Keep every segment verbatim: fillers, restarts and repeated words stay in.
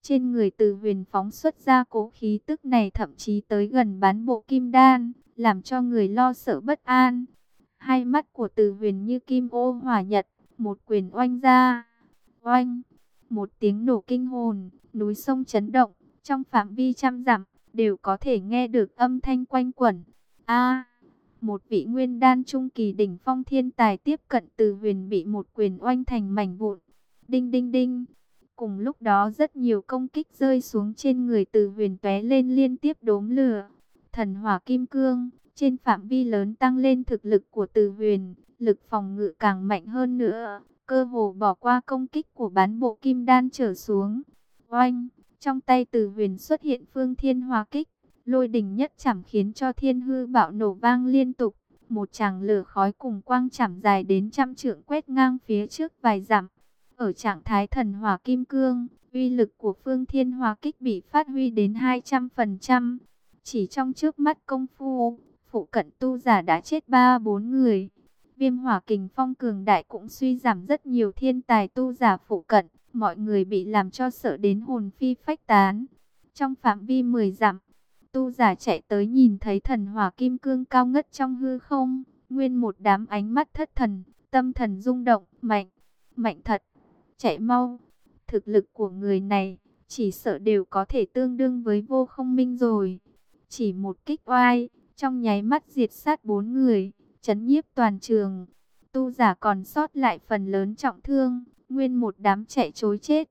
Trên người Từ Huyền phóng xuất ra cố khí tức này thậm chí tới gần bán bộ kim đan, làm cho người lo sợ bất an. Hai mắt của Từ Huyền như kim ô hỏa nhật, một quyền oanh ra. Oanh, một tiếng nổ kinh hồn, núi sông chấn động, trong phạm vi trăm dặm đều có thể nghe được âm thanh quanh quẩn. A, một vị nguyên đan trung kỳ đỉnh phong thiên tài tiếp cận Từ Huyền bị một quyền oanh thành mảnh vụn. Đinh đinh đinh. Cùng lúc đó rất nhiều công kích rơi xuống trên người Từ Huyền tóe lên liên tiếp đốm lửa. Thần hỏa kim cương trên phạm vi lớn tăng lên thực lực của Từ Huyền, lực phòng ngự càng mạnh hơn nữa, cơ hồ bỏ qua công kích của bán bộ kim đan trở xuống. Oanh, trong tay Từ Huyền xuất hiện Phương Thiên Hỏa Kích, lôi đình nhất chảm khiến cho thiên hư bạo nổ vang liên tục, một tràng lửa khói cùng quang chảm dài đến trăm trượng quét ngang phía trước vài dặm. Ở trạng thái thần hỏa kim cương, uy lực của Phương Thiên Hỏa Kích bị phát huy đến hai trăm phần trăm. Chỉ trong trước mắt công phu, phụ cận tu giả đã chết ba bốn người. Viêm hỏa kình phong cường đại cũng suy giảm rất nhiều thiên tài tu giả phụ cận, mọi người bị làm cho sợ đến hồn phi phách tán. Trong phạm vi mười dặm, tu giả chạy tới nhìn thấy thần hỏa kim cương cao ngất trong hư không, nguyên một đám ánh mắt thất thần, tâm thần rung động, mạnh, mạnh thật, chạy mau. Thực lực của người này, chỉ sợ đều có thể tương đương với Vô Không Minh rồi. Chỉ một kích oai, trong nháy mắt diệt sát bốn người, chấn nhiếp toàn trường. Tu giả còn sót lại phần lớn trọng thương, nguyên một đám chạy trối chết.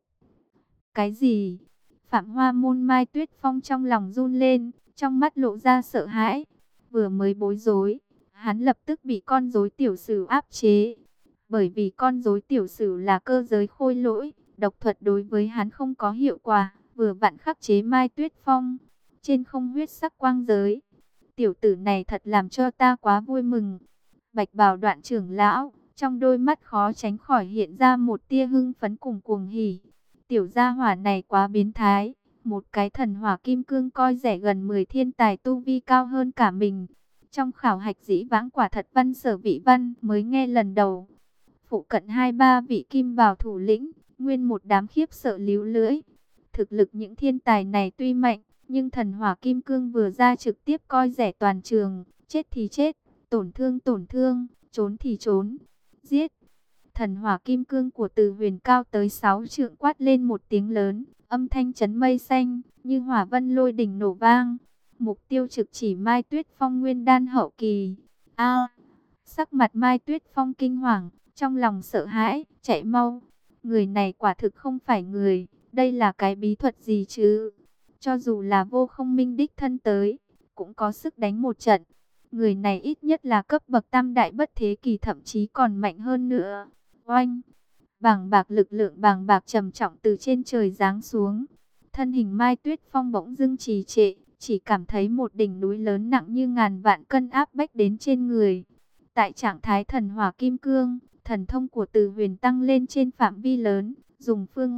Cái gì? Phạm Hoa Môn Mai Tuyết Phong trong lòng run lên, trong mắt lộ ra sợ hãi. Vừa mới bối rối, hắn lập tức bị con rối tiểu sử áp chế. Bởi vì con rối tiểu sử là cơ giới khôi lỗi, độc thuật đối với hắn không có hiệu quả, vừa vặn khắc chế Mai Tuyết Phong. Trên không huyết sắc quang giới, tiểu tử này thật làm cho ta quá vui mừng. Bạch Bào Đoạn trưởng lão, trong đôi mắt khó tránh khỏi hiện ra một tia hưng phấn cùng cuồng hỉ. Tiểu gia hỏa này quá biến thái, một cái thần hỏa kim cương coi rẻ gần mười thiên tài tu vi cao hơn cả mình. Trong khảo hạch dĩ vãng quả thật văn sở vị văn mới nghe lần đầu. Phụ cận hai ba vị kim bào thủ lĩnh, nguyên một đám khiếp sợ líu lưỡi. Thực lực những thiên tài này tuy mạnh, nhưng thần hỏa kim cương vừa ra trực tiếp coi rẻ toàn trường, chết thì chết, tổn thương tổn thương, trốn thì trốn, giết. Thần hỏa kim cương của Từ Huyền cao tới sáu trượng quát lên một tiếng lớn, âm thanh chấn mây xanh, như hỏa vân lôi đỉnh nổ vang. Mục tiêu trực chỉ Mai Tuyết Phong nguyên đan hậu kỳ. A, sắc mặt Mai Tuyết Phong kinh hoàng, trong lòng sợ hãi, chạy mau. Người này quả thực không phải người, đây là cái bí thuật gì chứ? Cho dù là Vô Không Minh đích thân tới, cũng có sức đánh một trận. Người này ít nhất là cấp bậc tam đại bất thế kỳ, thậm chí còn mạnh hơn nữa. Oanh! Bàng bạc lực lượng bàng bạc trầm trọng từ trên trời giáng xuống. Thân hình Mai Tuyết Phong bỗng dưng trì trệ, chỉ cảm thấy một đỉnh núi lớn nặng như ngàn vạn cân áp bách đến trên người. Tại trạng thái thần hỏa kim cương, thần thông của Từ Huyền tăng lên trên phạm vi lớn, dùng phương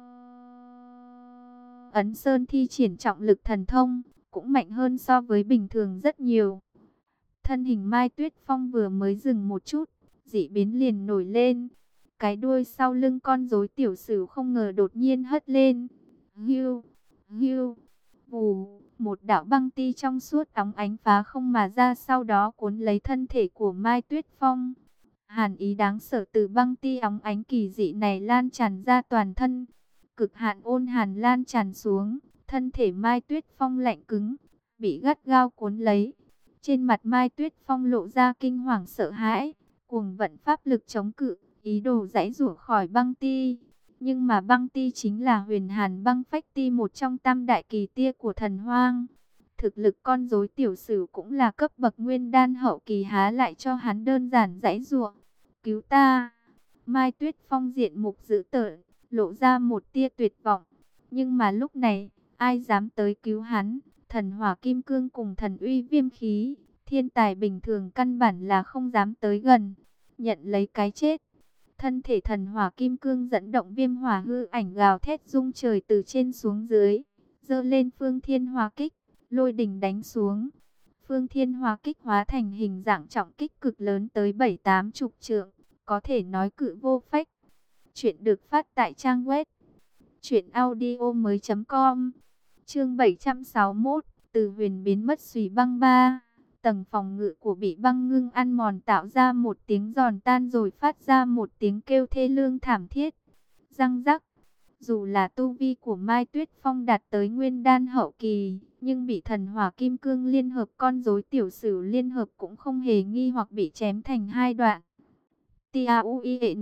Ấn Sơn thi triển trọng lực thần thông, cũng mạnh hơn so với bình thường rất nhiều. Thân hình Mai Tuyết Phong vừa mới dừng một chút, dị biến liền nổi lên. Cái đuôi sau lưng con rối tiểu sử không ngờ đột nhiên hất lên. Hưu, hưu, vù, một đạo băng ti trong suốt óng ánh phá không mà ra, sau đó cuốn lấy thân thể của Mai Tuyết Phong. Hàn ý đáng sợ từ băng ti óng ánh kỳ dị này lan tràn ra toàn thân. Cực hạn ôn hàn lan tràn xuống, thân thể Mai Tuyết Phong lạnh cứng, bị gắt gao cuốn lấy. Trên mặt Mai Tuyết Phong lộ ra kinh hoàng sợ hãi, cuồng vận pháp lực chống cự, ý đồ giãy giụa khỏi băng ti. Nhưng mà băng ti chính là huyền hàn băng phách ti, một trong tam đại kỳ tia của thần hoang. Thực lực con rối tiểu sử cũng là cấp bậc nguyên đan hậu kỳ, há lại cho hắn đơn giản giãy giụa. Cứu ta! Mai Tuyết Phong diện mục dữ tợn, lộ ra một tia tuyệt vọng. Nhưng mà lúc này, ai dám tới cứu hắn? Thần hỏa kim cương cùng thần uy viêm khí, thiên tài bình thường căn bản là không dám tới gần, nhận lấy cái chết. Thân thể thần hỏa kim cương dẫn động viêm hỏa hư ảnh gào thét rung trời từ trên xuống dưới, giơ lên Phương Thiên Hỏa Kích, lôi đình đánh xuống. Phương Thiên Hỏa Kích hóa thành hình dạng trọng kích cực lớn tới bảy tám chục trượng, có thể nói cự vô phách. Chuyện được phát tại trang web Chuyện audio mới com. Chương bảy trăm sáu mươi mốt. Từ huyền biến mất xùy băng ba. Tầng phòng ngự của bị băng ngưng ăn mòn tạo ra một tiếng giòn tan rồi phát ra một tiếng kêu thê lương thảm thiết. Răng rắc. Dù là tu vi của Mai Tuyết Phong đạt tới nguyên đan hậu kỳ, nhưng bị thần hỏa kim cương liên hợp con rối tiểu sử liên hợp cũng không hề nghi hoặc bị chém thành hai đoạn. T-A-U-I-N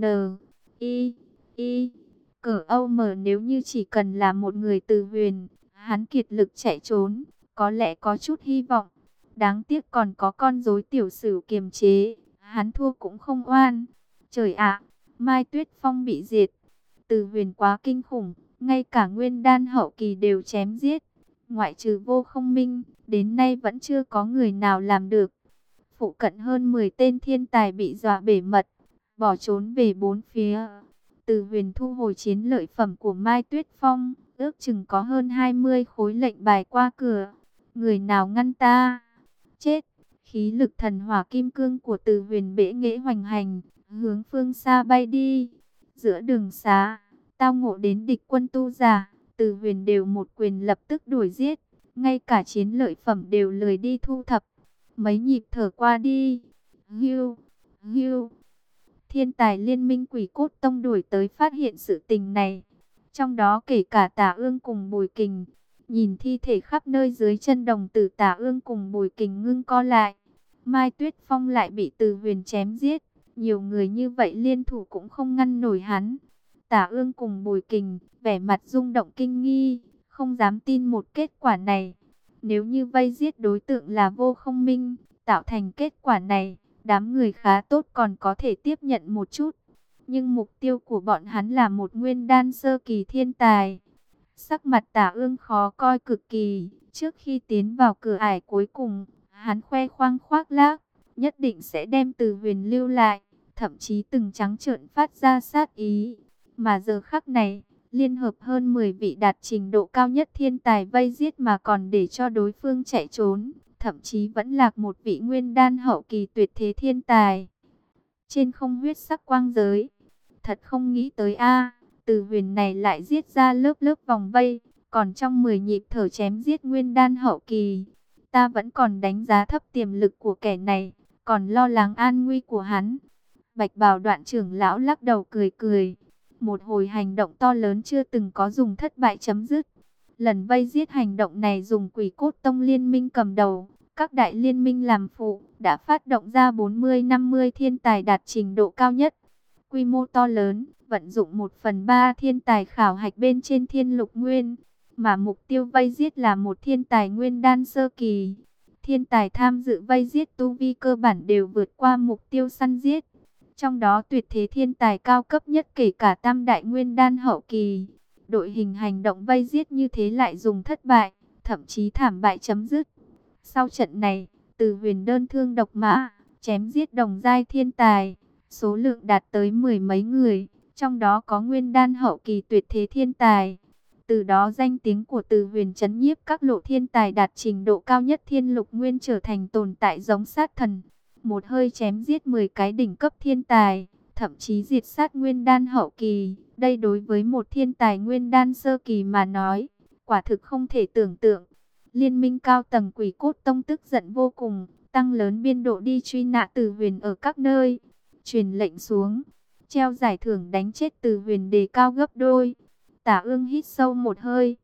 I I Cờ Âu Mở nếu như chỉ cần là một người từ huyền, hắn kiệt lực chạy trốn, có lẽ có chút hy vọng. Đáng tiếc còn có con rối tiểu sử kiềm chế, hắn thua cũng không oan. Trời ạ, Mai Tuyết Phong bị diệt. Từ huyền quá kinh khủng, ngay cả nguyên đan hậu kỳ đều chém giết. Ngoại trừ Vô Không Minh, đến nay vẫn chưa có người nào làm được. Phụ cận hơn mười tên thiên tài bị dọa bể mật, bỏ trốn về bốn phía. Từ huyền thu hồi chiến lợi phẩm của Mai Tuyết Phong, ước chừng có hơn hai mươi khối lệnh bài qua cửa. Người nào ngăn ta? Chết! Khí lực thần hỏa kim cương của Từ huyền bẽ nghễ hoành hành, hướng phương xa bay đi. Giữa đường xá, tao ngộ đến địch quân tu giả, Từ huyền đều một quyền lập tức đuổi giết. Ngay cả chiến lợi phẩm đều lười đi thu thập. Mấy nhịp thở qua đi. Hưu! Hưu! Thiên tài liên minh Quỷ Cốt Tông đuổi tới phát hiện sự tình này. Trong đó kể cả Tả Ương cùng Bùi Kình. Nhìn thi thể khắp nơi dưới chân đồng tử, Tả Ương cùng Bùi Kình ngưng co lại. Mai Tuyết Phong lại bị Từ huyền chém giết. Nhiều người như vậy liên thủ cũng không ngăn nổi hắn. Tả Ương cùng Bùi Kình vẻ mặt rung động kinh nghi, không dám tin một kết quả này. Nếu như vây giết đối tượng là Vô Không Minh, tạo thành kết quả này, đám người khá tốt còn có thể tiếp nhận một chút. Nhưng mục tiêu của bọn hắn là một nguyên đan sơ kỳ thiên tài. Sắc mặt Tả Ương khó coi cực kỳ. Trước khi tiến vào cửa ải cuối cùng, hắn khoe khoang khoác lác, nhất định sẽ đem Từ huyền lưu lại. Thậm chí từng trắng trợn phát ra sát ý. Mà giờ khắc này, liên hợp hơn mười vị đạt trình độ cao nhất thiên tài vây giết mà còn để cho đối phương chạy trốn. Thậm chí vẫn lạc một vị nguyên đan hậu kỳ tuyệt thế thiên tài. Trên không huyết sắc quang giới. Thật không nghĩ tới a, Từ huyền này lại giết ra lớp lớp vòng vây. Còn trong mười nhịp thở chém giết nguyên đan hậu kỳ. Ta vẫn còn đánh giá thấp tiềm lực của kẻ này. Còn lo lắng an nguy của hắn. Bạch Bào Đoạn trưởng lão lắc đầu cười cười. Một hồi hành động to lớn chưa từng có dùng thất bại chấm dứt. Lần vây giết hành động này dùng Quỷ Cốt Tông liên minh cầm đầu, các đại liên minh làm phụ, đã phát động ra bốn mươi năm mươi thiên tài đạt trình độ cao nhất. Quy mô to lớn, vận dụng một phần ba thiên tài khảo hạch bên trên thiên lục nguyên, mà mục tiêu vây giết là một thiên tài nguyên đan sơ kỳ. Thiên tài tham dự vây giết tu vi cơ bản đều vượt qua mục tiêu săn giết. Trong đó tuyệt thế thiên tài cao cấp nhất kể cả tam đại nguyên đan hậu kỳ. Đội hình hành động vây giết như thế lại dùng thất bại, thậm chí thảm bại chấm dứt. Sau trận này, Từ huyền đơn thương độc mã, chém giết đồng giai thiên tài, số lượng đạt tới mười mấy người, trong đó có nguyên đan hậu kỳ tuyệt thế thiên tài. Từ đó danh tiếng của Từ huyền trấn nhiếp các lộ thiên tài đạt trình độ cao nhất thiên lục nguyên trở thành tồn tại giống sát thần. Một hơi chém giết mười cái đỉnh cấp thiên tài, thậm chí diệt sát nguyên đan hậu kỳ. Đây đối với một thiên tài nguyên đan sơ kỳ mà nói, quả thực không thể tưởng tượng. Liên minh cao tầng Quỷ Cốt Tông tức giận vô cùng, tăng lớn biên độ đi truy nã Từ huyền ở các nơi. Truyền lệnh xuống, treo giải thưởng đánh chết Từ huyền đề cao gấp đôi. Tả Ương hít sâu một hơi.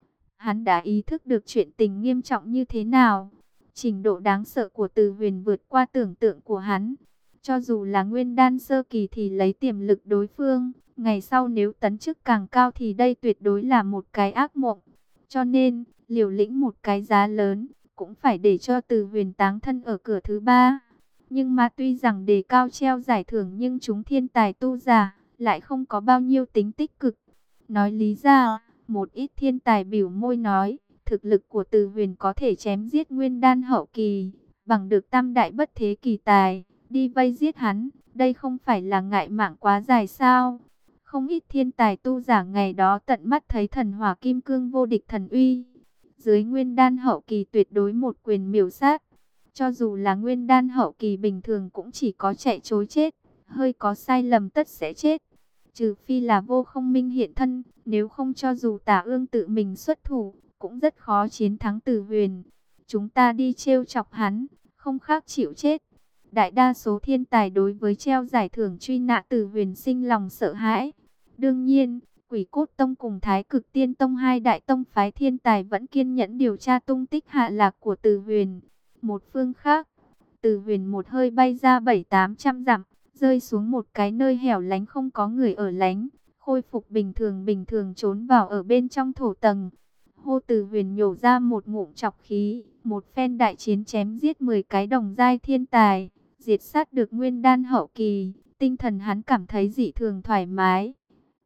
Hắn đã ý thức được chuyện tình nghiêm trọng như thế nào. Trình độ đáng sợ của Từ huyền vượt qua tưởng tượng của hắn. Cho dù là nguyên đan sơ kỳ thì lấy tiềm lực đối phương, ngày sau nếu tấn chức càng cao thì đây tuyệt đối là một cái ác mộng. Cho nên, liều lĩnh một cái giá lớn, cũng phải để cho Từ huyền táng thân ở cửa thứ ba. Nhưng mà tuy rằng đề cao treo giải thưởng nhưng chúng thiên tài tu giả, lại không có bao nhiêu tính tích cực. Nói lý ra, một ít thiên tài biểu môi nói, thực lực của Từ huyền có thể chém giết nguyên đan hậu kỳ, bằng được tam đại bất thế kỳ tài, đi vây giết hắn, đây không phải là ngại mạng quá dài sao? Không ít thiên tài tu giả ngày đó tận mắt thấy thần hỏa kim cương vô địch thần uy. Dưới nguyên đan hậu kỳ tuyệt đối một quyền miểu sát. Cho dù là nguyên đan hậu kỳ bình thường cũng chỉ có chạy trối chết, hơi có sai lầm tất sẽ chết. Trừ phi là Vô Không Minh hiện thân, nếu không cho dù Tả Ương tự mình xuất thủ, cũng rất khó chiến thắng Từ Huyền. Chúng ta đi trêu chọc hắn, không khác chịu chết. Đại đa số thiên tài đối với treo giải thưởng truy nã Từ Huyền sinh lòng sợ hãi. Đương nhiên, Quỷ Cốt Tông cùng Thái Cực Tiên Tông, hai đại tông phái thiên tài vẫn kiên nhẫn điều tra tung tích hạ lạc của Từ Huyền. Một phương khác, Từ Huyền một hơi bay ra bảy tám trăm dặm, rơi xuống một cái nơi hẻo lánh không có người ở lánh, khôi phục bình thường bình thường trốn vào ở bên trong thổ tầng. Hô Từ Huyền nhổ ra một ngụm trọc khí, một phen đại chiến chém giết mười cái đồng giai thiên tài, diệt sát được nguyên đan hậu kỳ, tinh thần hắn cảm thấy dị thường thoải mái.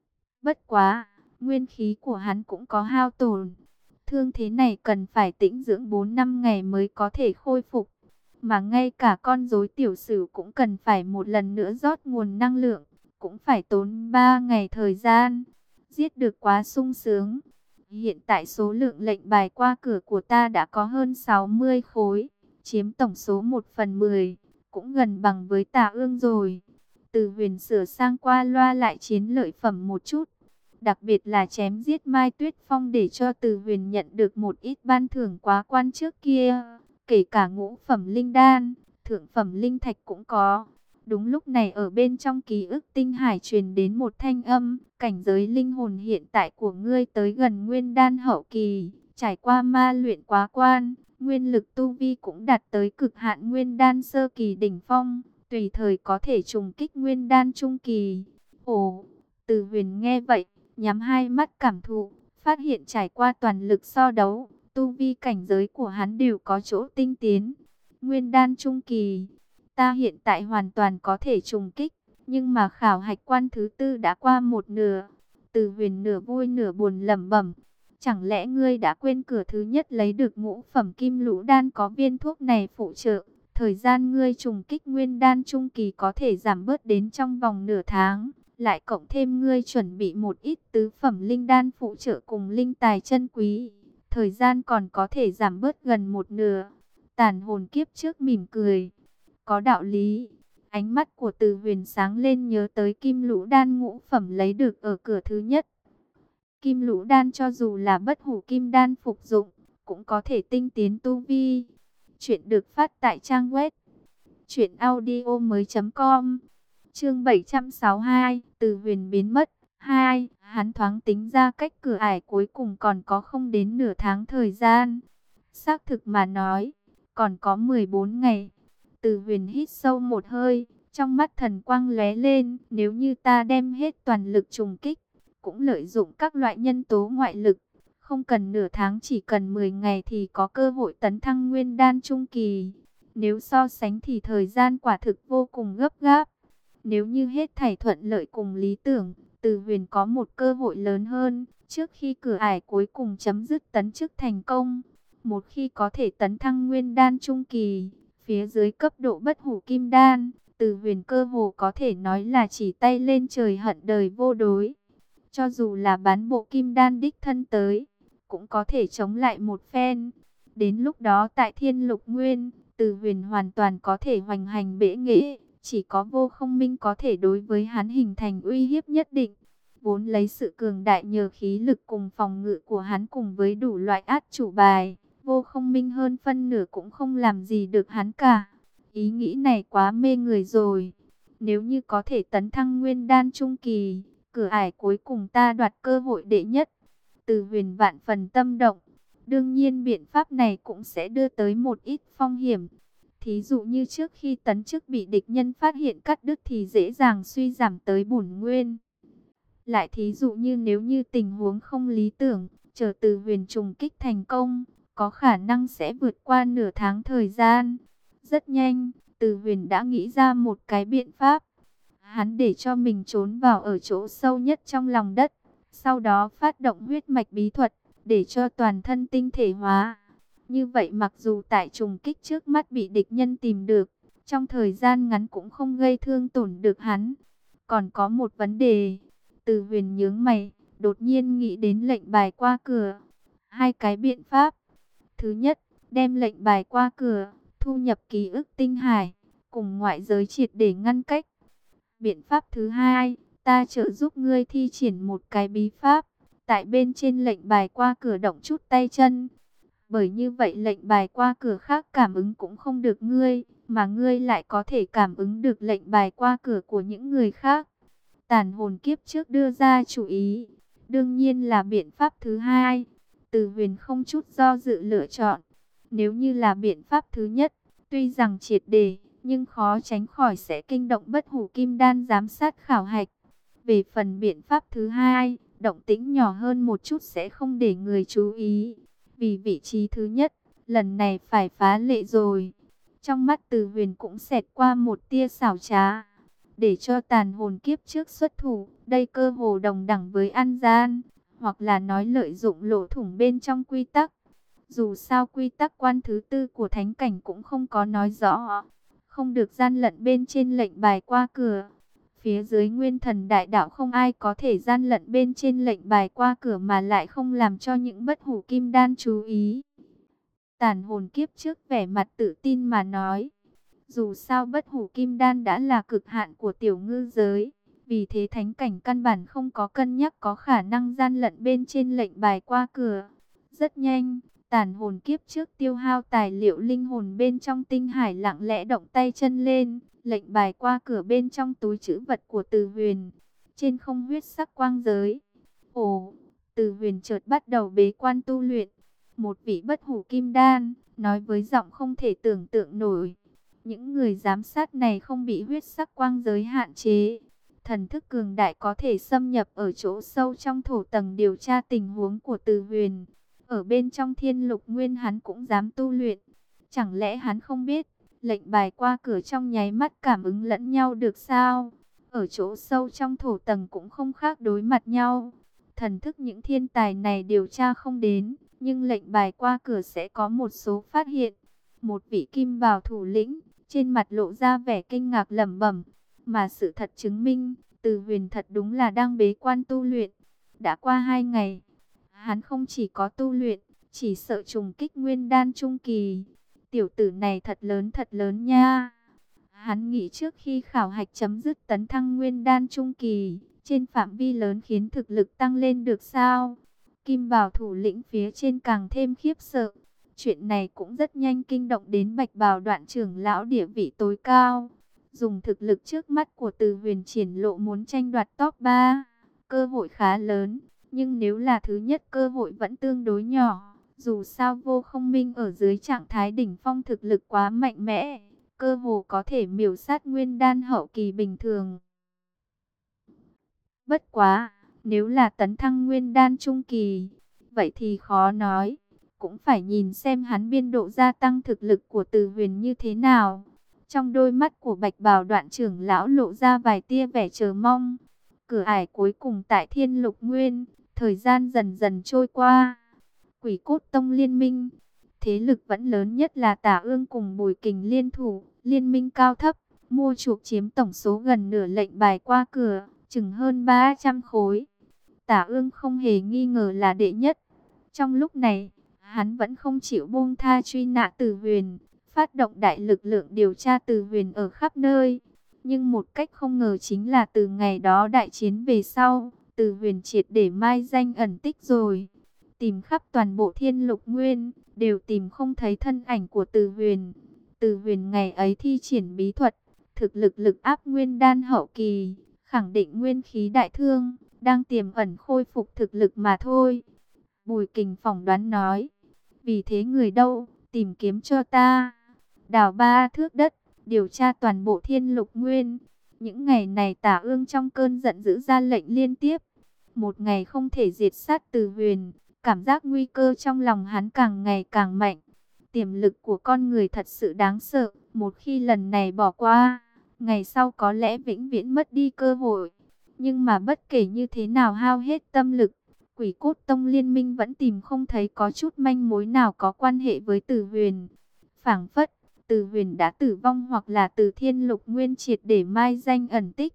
Bất quá, nguyên khí của hắn cũng có hao tổn. Thương thế này cần phải tĩnh dưỡng bốn năm ngày mới có thể khôi phục. Mà ngay cả con rối tiểu sử cũng cần phải một lần nữa rót nguồn năng lượng, cũng phải tốn ba ngày thời gian. Giết được quá sung sướng. Hiện tại số lượng lệnh bài qua cửa của ta đã có hơn sáu mươi khối, chiếm tổng số một phần mười, cũng gần bằng với Tà Ương rồi. Từ Huyền sửa sang qua loa lại chiến lợi phẩm một chút, đặc biệt là chém giết Mai Tuyết Phong để cho Từ Huyền nhận được một ít ban thưởng quá quan trước kia, kể cả ngũ phẩm linh đan, thượng phẩm linh thạch cũng có. Đúng lúc này ở bên trong ký ức tinh hải truyền đến một thanh âm, cảnh giới linh hồn hiện tại của ngươi tới gần nguyên đan hậu kỳ, trải qua ma luyện quá quan, nguyên lực tu vi cũng đạt tới cực hạn nguyên đan sơ kỳ đỉnh phong, tùy thời có thể trùng kích nguyên đan trung kỳ. Ồ, Từ Huyền nghe vậy, nhắm hai mắt cảm thụ, phát hiện trải qua toàn lực so đấu, tu vi cảnh giới của hắn đều có chỗ tinh tiến. Nguyên đan trung kỳ, ta hiện tại hoàn toàn có thể trùng kích, nhưng mà khảo hạch quan thứ tư đã qua một nửa. Từ Huyền nửa vui nửa buồn lẩm bẩm, chẳng lẽ ngươi đã quên cửa thứ nhất lấy được ngũ phẩm kim lũ đan có viên thuốc này phụ trợ, thời gian ngươi trùng kích nguyên đan trung kỳ có thể giảm bớt đến trong vòng nửa tháng, lại cộng thêm ngươi chuẩn bị một ít tứ phẩm linh đan phụ trợ cùng linh tài chân quý, thời gian còn có thể giảm bớt gần một nửa. Tàn hồn kiếp trước mỉm cười, có đạo lý. Ánh mắt của Từ Huyền sáng lên, nhớ tới kim lũ đan ngũ phẩm lấy được ở cửa thứ nhất. Kim lũ đan cho dù là bất hủ kim đan phục dụng, cũng có thể tinh tiến tu vi. Chuyện được phát tại trang web truyện audio mới chấm com. Chương bảy trăm sáu mươi hai, Từ Huyền biến mất. Hai, hắn thoáng tính ra cách cửa ải cuối cùng còn có không đến nửa tháng thời gian. Xác thực mà nói, còn có mười bốn ngày. Từ Huyền hít sâu một hơi, trong mắt thần quang lóe lên, nếu như ta đem hết toàn lực trùng kích, cũng lợi dụng các loại nhân tố ngoại lực, không cần nửa tháng, chỉ cần mười ngày thì có cơ hội tấn thăng nguyên đan trung kỳ. Nếu so sánh thì thời gian quả thực vô cùng gấp gáp. Nếu như hết thảy thuận lợi cùng lý tưởng, Từ Huyền có một cơ hội lớn hơn, trước khi cửa ải cuối cùng chấm dứt tấn chức thành công. Một khi có thể tấn thăng nguyên đan trung kỳ, phía dưới cấp độ bất hủ kim đan, Từ Huyền cơ hồ có thể nói là chỉ tay lên trời hận đời vô đối. Cho dù là bán bộ kim đan đích thân tới, cũng có thể chống lại một phen. Đến lúc đó tại Thiên Lục Nguyên, Từ Huyền hoàn toàn có thể hoành hành bệ nghệ, chỉ có Vô Không Minh có thể đối với hắn hình thành uy hiếp nhất định. Vốn lấy sự cường đại nhờ khí lực cùng phòng ngự của hắn cùng với đủ loại át chủ bài, Vô Không Minh hơn phân nửa cũng không làm gì được hắn cả. Ý nghĩ này quá mê người rồi. Nếu như có thể tấn thăng nguyên đan trung kỳ, cửa ải cuối cùng ta đoạt cơ hội đệ nhất. Từ Huyền vạn phần tâm động. Đương nhiên biện pháp này cũng sẽ đưa tới một ít phong hiểm. Thí dụ như trước khi tấn chức bị địch nhân phát hiện cắt đứt thì dễ dàng suy giảm tới bổn nguyên. Lại thí dụ như nếu như tình huống không lý tưởng, chờ Từ Huyền trùng kích thành công, có khả năng sẽ vượt qua nửa tháng thời gian. Rất nhanh, Từ Huyền đã nghĩ ra một cái biện pháp. Hắn để cho mình trốn vào ở chỗ sâu nhất trong lòng đất, sau đó phát động huyết mạch bí thuật, để cho toàn thân tinh thể hóa. Như vậy mặc dù tại trùng kích trước mắt bị địch nhân tìm được, trong thời gian ngắn cũng không gây thương tổn được hắn. Còn có một vấn đề, Từ Huyền nhướng mày, đột nhiên nghĩ đến lệnh bài qua cửa. Hai cái biện pháp. Thứ nhất, đem lệnh bài qua cửa, thu nhập ký ức tinh hải, cùng ngoại giới triệt để ngăn cách. Biện pháp thứ hai, ta trợ giúp ngươi thi triển một cái bí pháp, tại bên trên lệnh bài qua cửa động chút tay chân. Bởi như vậy lệnh bài qua cửa khác cảm ứng cũng không được ngươi, mà ngươi lại có thể cảm ứng được lệnh bài qua cửa của những người khác. Tàn hồn kiếp trước đưa ra chủ ý, đương nhiên là biện pháp thứ hai. Từ Huyền không chút do dự lựa chọn. Nếu như là biện pháp thứ nhất, tuy rằng triệt để, nhưng khó tránh khỏi sẽ kinh động Bất Hủ Kim Đan giám sát khảo hạch. Về phần biện pháp thứ hai, động tĩnh nhỏ hơn một chút sẽ không để người chú ý. Vì vị trí thứ nhất, lần này phải phá lệ rồi. Trong mắt Từ Huyền cũng xẹt qua một tia xảo trá. Để cho tàn hồn kiếp trước xuất thủ, đây cơ hồ đồng đẳng với ăn gian, hoặc là nói lợi dụng lỗ thủng bên trong quy tắc. Dù sao quy tắc quan thứ tư của thánh cảnh cũng không có nói rõ, không được gian lận bên trên lệnh bài qua cửa. Phía dưới Nguyên Thần Đại Đạo không ai có thể gian lận bên trên lệnh bài qua cửa mà lại không làm cho những Bất Hủ Kim Đan chú ý. Tàn hồn kiếp trước vẻ mặt tự tin mà nói, dù sao Bất Hủ Kim Đan đã là cực hạn của tiểu ngư giới, vì thế thánh cảnh căn bản không có cân nhắc có khả năng gian lận bên trên lệnh bài qua cửa. Rất nhanh, tàn hồn kiếp trước tiêu hao tài liệu linh hồn bên trong tinh hải lặng lẽ động tay chân lên, lệnh bài qua cửa bên trong túi trữ vật của Từ Huyền, trên không huyết sắc quang giới. Ồ, Từ Huyền chợt bắt đầu bế quan tu luyện, một vị Bất Hủ Kim Đan, nói với giọng không thể tưởng tượng nổi. Những người giám sát này không bị huyết sắc quang giới hạn chế. Thần thức cường đại có thể xâm nhập ở chỗ sâu trong thổ tầng điều tra tình huống của Từ Huyền. Ở bên trong thiên lục nguyên hắn cũng dám tu luyện. Chẳng lẽ hắn không biết, lệnh bài qua cửa trong nháy mắt cảm ứng lẫn nhau được sao? Ở chỗ sâu trong thổ tầng cũng không khác đối mặt nhau. Thần thức những thiên tài này điều tra không đến, nhưng lệnh bài qua cửa sẽ có một số phát hiện. Một vị kim bào thủ lĩnh, trên mặt lộ ra vẻ kinh ngạc lẩm bẩm, mà sự thật chứng minh, Từ Huyền thật đúng là đang bế quan tu luyện. Đã qua hai ngày, hắn không chỉ có tu luyện, chỉ sợ trùng kích nguyên đan trung kỳ. Tiểu tử này thật lớn thật lớn nha. Hắn nghĩ trước khi khảo hạch chấm dứt tấn thăng nguyên đan trung kỳ, trên phạm vi lớn khiến thực lực tăng lên được sao? Kim bào thủ lĩnh phía trên càng thêm khiếp sợ. Chuyện này cũng rất nhanh kinh động đến Bạch Bào Đoạn trưởng lão địa vị tối cao. Dùng thực lực trước mắt của Từ Huyền triển lộ muốn tranh đoạt top ba, cơ hội khá lớn, nhưng nếu là thứ nhất cơ hội vẫn tương đối nhỏ. Dù sao Vô Không Minh ở dưới trạng thái đỉnh phong thực lực quá mạnh mẽ, cơ hồ có thể miểu sát nguyên đan hậu kỳ bình thường. Bất quá, nếu là tấn thăng nguyên đan trung kỳ, vậy thì khó nói. Cũng phải nhìn xem hắn biên độ gia tăng thực lực của Từ Huyền như thế nào. Trong đôi mắt của Bạch Bào Đoạn trưởng lão lộ ra vài tia vẻ chờ mong. Cửa ải cuối cùng tại Thiên Lục Nguyên, thời gian dần dần trôi qua. Quỷ Cốt Tông liên minh, thế lực vẫn lớn nhất là Tả Ương cùng Bùi Kình liên thủ, liên minh cao thấp, mua chuộc chiếm tổng số gần nửa lệnh bài qua cửa, chừng hơn ba trăm khối. Tả Ương không hề nghi ngờ là đệ nhất. Trong lúc này, hắn vẫn không chịu buông tha truy nã Từ Huyền, phát động đại lực lượng điều tra Từ Huyền ở khắp nơi. Nhưng một cách không ngờ chính là từ ngày đó đại chiến về sau, Từ Huyền triệt để mai danh ẩn tích rồi. Tìm khắp toàn bộ Thiên Lục Nguyên, đều tìm không thấy thân ảnh của Từ Huyền. Từ Huyền ngày ấy thi triển bí thuật, thực lực lực áp nguyên đan hậu kỳ, khẳng định nguyên khí đại thương, đang tiềm ẩn khôi phục thực lực mà thôi. Bùi Kình phỏng đoán nói, vì thế người đâu, tìm kiếm cho ta. Đào ba thước đất, điều tra toàn bộ Thiên Lục Nguyên. Những ngày này Tả Ương trong cơn giận dữ ra lệnh liên tiếp. Một ngày không thể diệt sát Từ Huyền, cảm giác nguy cơ trong lòng hắn càng ngày càng mạnh. Tiềm lực của con người thật sự đáng sợ, một khi lần này bỏ qua, ngày sau có lẽ vĩnh viễn mất đi cơ hội. Nhưng mà bất kể như thế nào hao hết tâm lực, Quỷ Cốt Tông liên minh vẫn tìm không thấy có chút manh mối nào có quan hệ với Từ Huyền. Phảng phất, Từ Huyền đã tử vong hoặc là từ Thiên Lục Nguyên triệt để mai danh ẩn tích.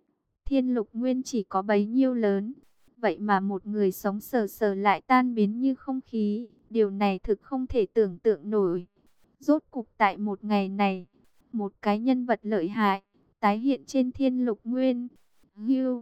Thiên Lục Nguyên chỉ có bấy nhiêu lớn, vậy mà một người sống sờ sờ lại tan biến như không khí. Điều này thực không thể tưởng tượng nổi. Rốt cục tại một ngày này, một cái nhân vật lợi hại tái hiện trên Thiên Lục Nguyên. Hưu,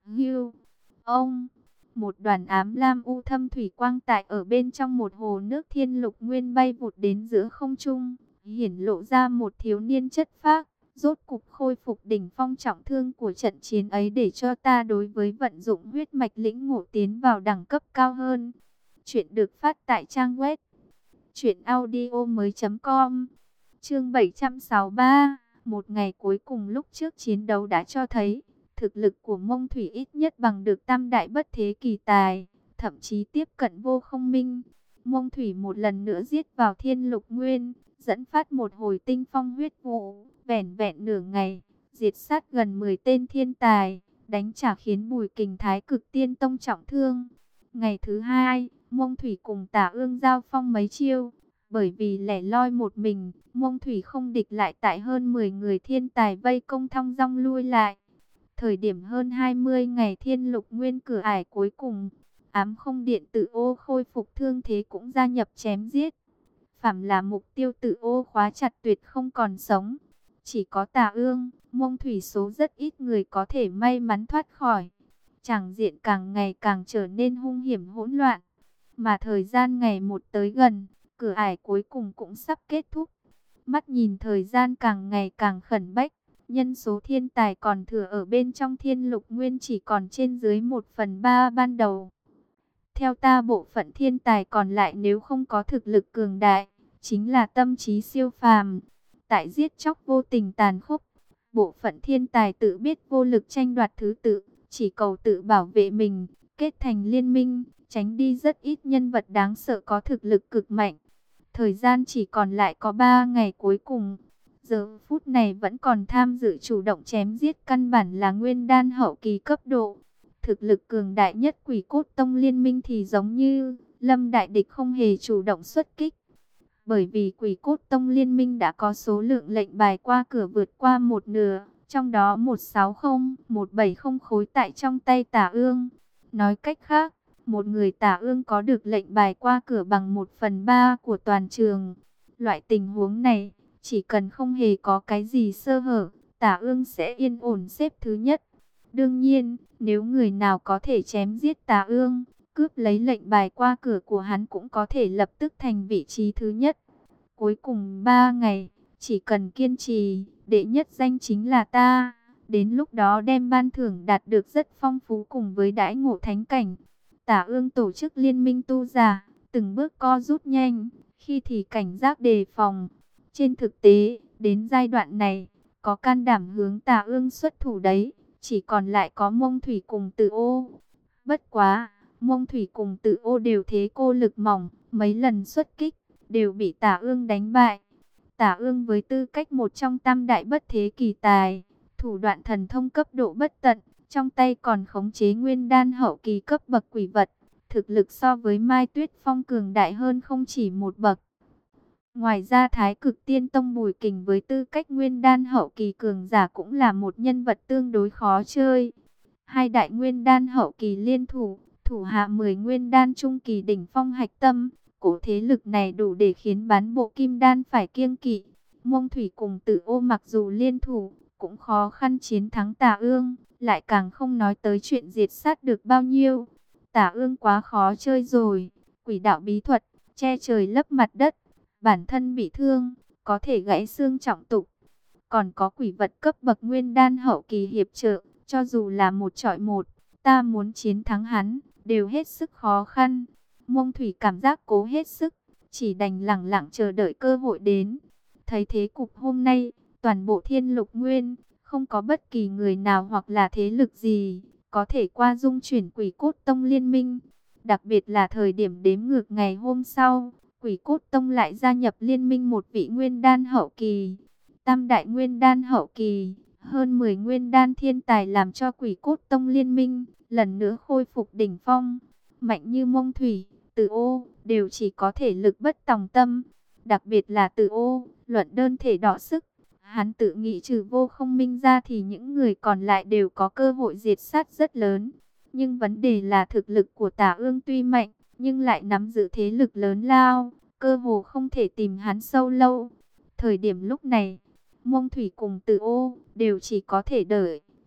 Hưu, ông, một đoàn ám lam u thâm thủy quang tại ở bên trong một hồ nước thiên lục nguyên bay vụt đến giữa không trung, hiển lộ ra một thiếu niên chất phác, rốt cục khôi phục đỉnh phong trọng thương của trận chiến ấy để cho ta đối với vận dụng huyết mạch lĩnh ngộ tiến vào đẳng cấp cao hơn. Chuyện được phát tại trang web truyện audio mới chấm com. Chương bảy trăm sáu mươi ba, một ngày cuối cùng lúc trước chiến đấu đã cho thấy thực lực của Mông Thủy ít nhất bằng được tam đại bất thế kỳ tài, thậm chí tiếp cận Vô Không Minh. Mông Thủy một lần nữa giết vào thiên lục nguyên, dẫn phát một hồi tinh phong huyết vụ, vẻn vẹn nửa ngày, diệt sát gần mười tên thiên tài, đánh trả khiến Bùi Kình Thái Cực Tiên Tông trọng thương. Ngày thứ hai, Mông Thủy cùng Tả Ương giao phong mấy chiêu, bởi vì lẻ loi một mình, Mông Thủy không địch lại tại hơn mười người thiên tài vây công thong dong lui lại. Thời điểm hơn hai mươi ngày thiên lục nguyên cửa ải cuối cùng, ám không điện tử ô khôi phục thương thế cũng gia nhập chém giết. Phàm là mục tiêu tự ô khóa chặt tuyệt không còn sống. Chỉ có Tả Ương, Mông Thủy số rất ít người có thể may mắn thoát khỏi. Tràng diện càng ngày càng trở nên hung hiểm hỗn loạn. Mà thời gian ngày một tới gần, cửa ải cuối cùng cũng sắp kết thúc. Mắt nhìn thời gian càng ngày càng khẩn bách, nhân số thiên tài còn thừa ở bên trong thiên lục nguyên chỉ còn trên dưới một phần ba ban đầu. Theo ta, bộ phận thiên tài còn lại nếu không có thực lực cường đại, chính là tâm trí siêu phàm. Tại giết chóc vô tình tàn khốc, bộ phận thiên tài tự biết vô lực tranh đoạt thứ tự, chỉ cầu tự bảo vệ mình, kết thành liên minh, tránh đi rất ít nhân vật đáng sợ có thực lực cực mạnh. Thời gian chỉ còn lại có ba ngày cuối cùng. Giờ phút này vẫn còn tham dự chủ động chém giết căn bản là nguyên đan hậu kỳ cấp độ. Thực lực cường đại nhất Quỷ Cốt Tông liên minh thì giống như Lâm đại địch không hề chủ động xuất kích. Bởi vì Quỷ Cốt Tông liên minh đã có số lượng lệnh bài qua cửa vượt qua một nửa, trong đó một sáu không, một bảy không khối tại trong tay Tả Ương. Nói cách khác, một người Tả Ương có được lệnh bài qua cửa bằng một phần ba của toàn trường. Loại tình huống này, chỉ cần không hề có cái gì sơ hở, Tả Ương sẽ yên ổn xếp thứ nhất. Đương nhiên, nếu người nào có thể chém giết Tả Ương, cướp lấy lệnh bài qua cửa của hắn cũng có thể lập tức thành vị trí thứ nhất. Cuối cùng ba ngày, chỉ cần kiên trì, đệ nhất danh chính là ta. Đến lúc đó đem ban thưởng đạt được rất phong phú cùng với đãi ngộ thánh cảnh. Tả Ương tổ chức liên minh tu giả, từng bước co rút nhanh, khi thì cảnh giác đề phòng. Trên thực tế, đến giai đoạn này, có can đảm hướng Tả Ương xuất thủ đấy, chỉ còn lại có Mông Thủy cùng Tử Ô. Bất quá, Mông Thủy cùng Tử Ô đều thế cô lực mỏng, mấy lần xuất kích, đều bị Tả Ương đánh bại. Tả Ương với tư cách một trong tam đại bất thế kỳ tài, thủ đoạn thần thông cấp độ bất tận, trong tay còn khống chế nguyên đan hậu kỳ cấp bậc quỷ vật. Thực lực so với Mai Tuyết Phong cường đại hơn không chỉ một bậc. Ngoài ra Thái Cực Tiên Tông Bùi Kình với tư cách nguyên đan hậu kỳ cường giả cũng là một nhân vật tương đối khó chơi. Hai đại nguyên đan hậu kỳ liên thủ, thủ hạ mười nguyên đan trung kỳ đỉnh phong hạch tâm. Cổ thế lực này đủ để khiến bán bộ kim đan phải kiêng kỵ. Mông Thủy cùng Tử Ô mặc dù liên thủ, cũng khó khăn chiến thắng Tả Ương, lại càng không nói tới chuyện diệt sát được bao nhiêu. Tả Ương quá khó chơi rồi, quỷ đạo bí thuật, che trời lấp mặt đất, bản thân bị thương, có thể gãy xương trọng tụng. Còn có quỷ vật cấp bậc nguyên đan hậu kỳ hiệp trợ, cho dù là một chọi một, ta muốn chiến thắng hắn, đều hết sức khó khăn. Mông Thủy cảm giác cố hết sức, chỉ đành lẳng lặng chờ đợi cơ hội đến. Thấy thế cục hôm nay, toàn bộ thiên lục nguyên, không có bất kỳ người nào hoặc là thế lực gì có thể qua dung chuyển Quỷ Cốt Tông liên minh. Đặc biệt là thời điểm đếm ngược ngày hôm sau, Quỷ Cốt Tông lại gia nhập liên minh một vị nguyên đan hậu kỳ, tam đại nguyên đan hậu kỳ, hơn mười nguyên đan thiên tài làm cho Quỷ Cốt Tông liên minh lần nữa khôi phục đỉnh phong. Mạnh như Mông Thủy, Tử Ô đều chỉ có thể lực bất tòng tâm. Đặc biệt là Tử Ô, luận đơn thể đọ sức, hắn tự nghĩ trừ Vô Không Minh ra thì những người còn lại đều có cơ hội diệt sát rất lớn. Nhưng vấn đề là thực lực của Tả Ương tuy mạnh, nhưng lại nắm giữ thế lực lớn lao, cơ hồ không thể tìm hắn sâu lâu. Thời điểm lúc này, Mông Thủy cùng Tử Ô đều chỉ có thể đợi,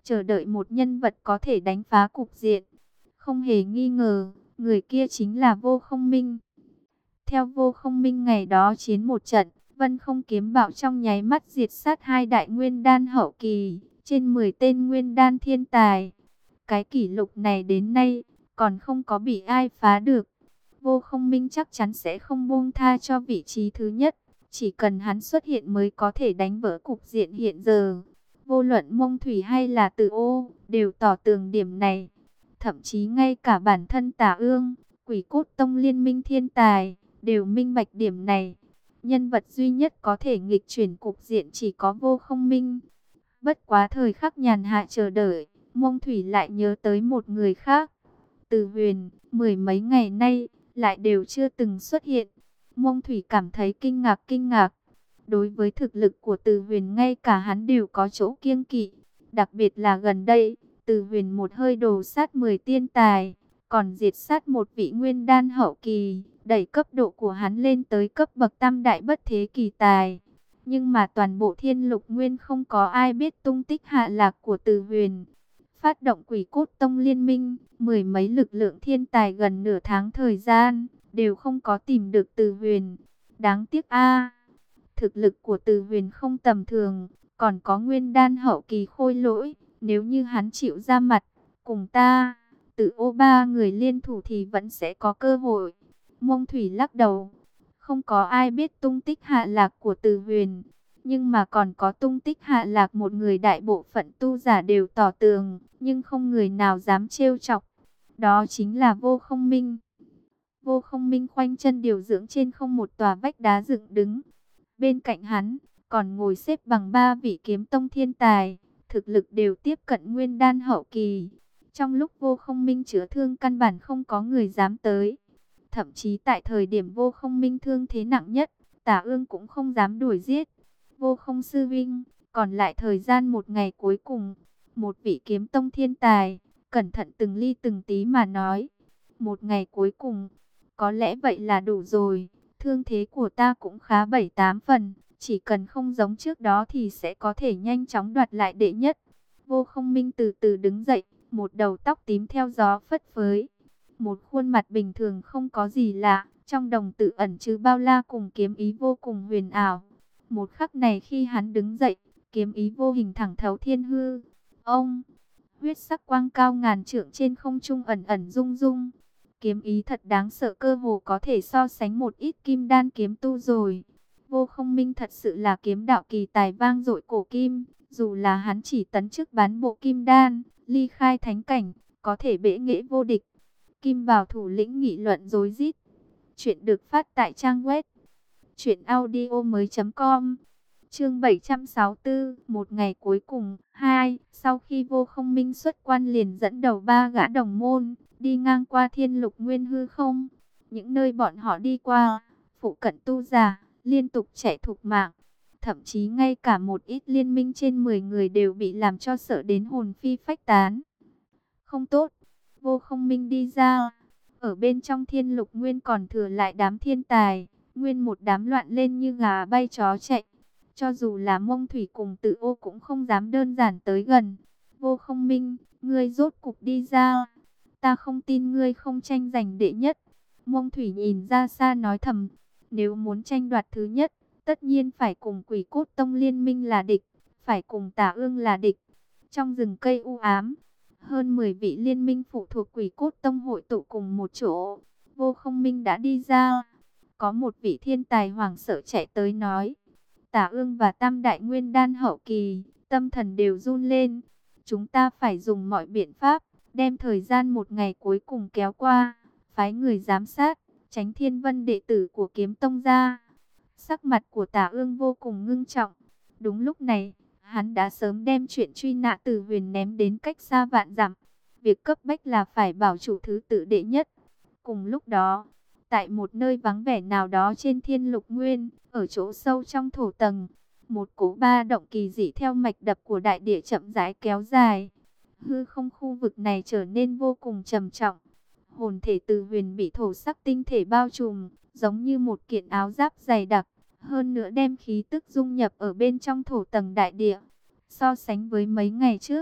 chờ đợi một nhân vật có thể đánh phá cục diện. Không hề nghi ngờ, người kia chính là Vô Không Minh. Theo Vô Không Minh ngày đó chiến một trận, Vân Không Kiếm Bạo trong nháy mắt diệt sát hai đại nguyên đan hậu kỳ, trên mười tên nguyên đan thiên tài. Cái kỷ lục này đến nay, còn không có bị ai phá được. Vô Không Minh chắc chắn sẽ không buông tha cho vị trí thứ nhất. Chỉ cần hắn xuất hiện mới có thể đánh vỡ cục diện hiện giờ. Vô luận Mông Thủy hay là Tử Ô, đều tỏ tường điểm này. Thậm chí ngay cả bản thân Tả Ương, Quỷ Cốt Tông liên minh thiên tài, đều minh bạch điểm này. Nhân vật duy nhất có thể nghịch chuyển cục diện chỉ có Vô Không Minh. Bất quá thời khắc nhàn hạ chờ đợi, Mông Thủy lại nhớ tới một người khác. Từ Huyền, mười mấy ngày nay, lại đều chưa từng xuất hiện. Mông Thủy cảm thấy kinh ngạc kinh ngạc. Đối với thực lực của Từ Huyền ngay cả hắn đều có chỗ kiêng kỵ. Đặc biệt là gần đây, Từ Huyền một hơi đồ sát mười tiên tài, còn diệt sát một vị nguyên đan hậu kỳ, đẩy cấp độ của hắn lên tới cấp bậc tam đại bất thế kỳ tài. Nhưng mà toàn bộ Thiên Lục Nguyên không có ai biết tung tích hạ lạc của Từ Huyền. Phát động Quỷ Cốt Tông liên minh, mười mấy lực lượng thiên tài gần nửa tháng thời gian, đều không có tìm được Từ Huyền. Đáng tiếc a, thực lực của Từ Huyền không tầm thường, còn có nguyên đan hậu kỳ khôi lỗi. Nếu như hắn chịu ra mặt, cùng ta, Tử Ô ba người liên thủ thì vẫn sẽ có cơ hội. Mông Thủy lắc đầu, không có ai biết tung tích hạ lạc của Từ Huyền. Nhưng mà còn có tung tích hạ lạc một người đại bộ phận tu giả đều tỏ tường, nhưng không người nào dám trêu chọc. Đó chính là Vô Không Minh. Vô Không Minh khoanh chân điều dưỡng trên không một tòa vách đá dựng đứng. Bên cạnh hắn, còn ngồi xếp bằng ba vị kiếm tông thiên tài, thực lực đều tiếp cận nguyên đan hậu kỳ. Trong lúc Vô Không Minh chữa thương căn bản không có người dám tới. Thậm chí tại thời điểm Vô Không Minh thương thế nặng nhất, Tả Ương cũng không dám đuổi giết. Vô Không sư vinh, còn lại thời gian một ngày cuối cùng, một vị kiếm tông thiên tài, cẩn thận từng ly từng tí mà nói. Một ngày cuối cùng, có lẽ vậy là đủ rồi, thương thế của ta cũng khá bảy tám phần, chỉ cần không giống trước đó thì sẽ có thể nhanh chóng đoạt lại đệ nhất. Vô Không Minh từ từ đứng dậy, một đầu tóc tím theo gió phất phới. Một khuôn mặt bình thường không có gì lạ, trong đồng tử ẩn chứa bao la cùng kiếm ý vô cùng huyền ảo. Một khắc này khi hắn đứng dậy, kiếm ý vô hình thẳng thấu thiên hư. Ông, huyết sắc quang cao ngàn trượng trên không trung ẩn ẩn rung rung. Kiếm ý thật đáng sợ, cơ hồ có thể so sánh một ít kim đan kiếm tu rồi. Vô Không Minh thật sự là kiếm đạo kỳ tài vang dội cổ kim. Dù là hắn chỉ tấn chức bán bộ kim đan, ly khai thánh cảnh, có thể bẽ nghệ vô địch. Kim Bảo thủ lĩnh nghị luận rối rít. Chuyện được phát tại trang web truyện audio mới chấm com. Chương bảy trăm sáu mươi tư, một ngày cuối cùng. Hai, sau khi Vô Không Minh xuất quan liền dẫn đầu ba gã đồng môn, đi ngang qua Thiên Lục Nguyên hư không. Những nơi bọn họ đi qua, phụ cận tu giả, liên tục chạy thục mạng. Thậm chí ngay cả một ít liên minh trên mười người đều bị làm cho sợ đến hồn phi phách tán. Không tốt, Vô Không Minh đi ra. Ở bên trong Thiên Lục Nguyên còn thừa lại đám thiên tài, nguyên một đám loạn lên như gà bay chó chạy. Cho dù là Mông Thủy cùng Tử Ô cũng không dám đơn giản tới gần. Vô Không Minh, ngươi rốt cục đi ra. Ta không tin ngươi không tranh giành đệ nhất. Mông Thủy nhìn ra xa nói thầm, nếu muốn tranh đoạt thứ nhất, tất nhiên phải cùng Quỷ Cốt Tông liên minh là địch, phải cùng Tả Ương là địch. Trong rừng cây u ám, hơn mười vị liên minh phụ thuộc Quỷ Cốt Tông hội tụ cùng một chỗ. Vô Không Minh đã đi ra. Có một vị thiên tài hoảng sợ chạy tới nói, Tả Ương và Tam Đại Nguyên Đan hậu kỳ, tâm thần đều run lên. Chúng ta phải dùng mọi biện pháp, đem thời gian một ngày cuối cùng kéo qua, phái người giám sát, tránh Thiên Vân đệ tử của Kiếm Tông ra. Sắc mặt của Tả Ương vô cùng ngưng trọng. Đúng lúc này, hắn đã sớm đem chuyện truy nã Từ Huyền ném đến cách xa vạn dặm. Việc cấp bách là phải bảo chủ thứ tự đệ nhất. Cùng lúc đó, tại một nơi vắng vẻ nào đó trên Thiên Lục Nguyên, ở chỗ sâu trong thổ tầng, một cỗ ba động kỳ dị theo mạch đập của đại địa chậm rãi kéo dài. Hư không khu vực này trở nên vô cùng trầm trọng. Hồn thể Từ Huyền bị thổ sắc tinh thể bao trùm, giống như một kiện áo giáp dày đặc, hơn nữa đem khí tức dung nhập ở bên trong thổ tầng đại địa. So sánh với mấy ngày trước,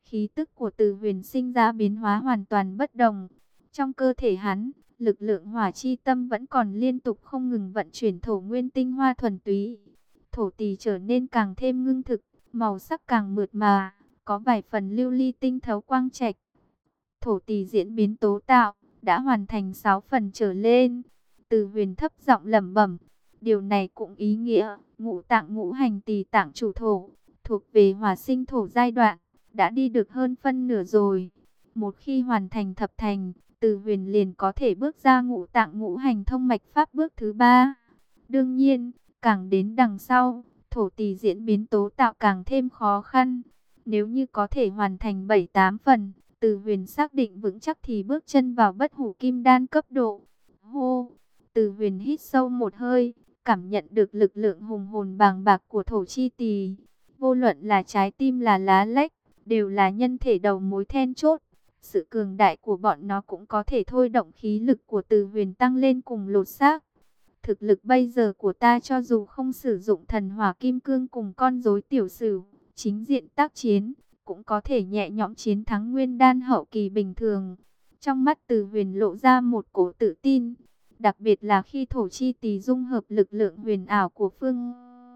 khí tức của Từ Huyền sinh ra biến hóa hoàn toàn bất đồng. Trong cơ thể hắn, lực lượng hỏa chi tâm vẫn còn liên tục không ngừng vận chuyển thổ nguyên tinh hoa thuần túy. Thổ tỷ trở nên càng thêm ngưng thực, màu sắc càng mượt mà, có vài phần lưu ly tinh thấu quang trạch. Thổ tỷ diễn biến tố tạo, đã hoàn thành sáu phần trở lên. Từ Huyền thấp giọng lẩm bẩm, điều này cũng ý nghĩa, ngũ tạng ngũ hành tỷ tạng chủ thổ, thuộc về hỏa sinh thổ giai đoạn, đã đi được hơn phân nửa rồi. Một khi hoàn thành thập thành, Từ Huyền liền có thể bước ra ngũ tạng ngũ hành thông mạch pháp bước thứ ba. Đương nhiên, càng đến đằng sau, thổ tỷ diễn biến tố tạo càng thêm khó khăn. Nếu như có thể hoàn thành bảy tám phần, Từ Huyền xác định vững chắc thì bước chân vào bất hủ kim đan cấp độ. Hô! Từ Huyền hít sâu một hơi, cảm nhận được lực lượng hùng hồn bàng bạc của thổ chi tỳ. Vô luận là trái tim là lá lách, đều là nhân thể đầu mối then chốt. Sự cường đại của bọn nó cũng có thể thôi động khí lực của Từ Huyền tăng lên cùng lột xác. Thực lực bây giờ của ta cho dù không sử dụng thần hỏa kim cương cùng con rối tiểu sửu, chính diện tác chiến, cũng có thể nhẹ nhõm chiến thắng nguyên đan hậu kỳ bình thường. Trong mắt Từ Huyền lộ ra một cổ tự tin, đặc biệt là khi thổ chi tỳ dung hợp lực lượng huyền ảo của phương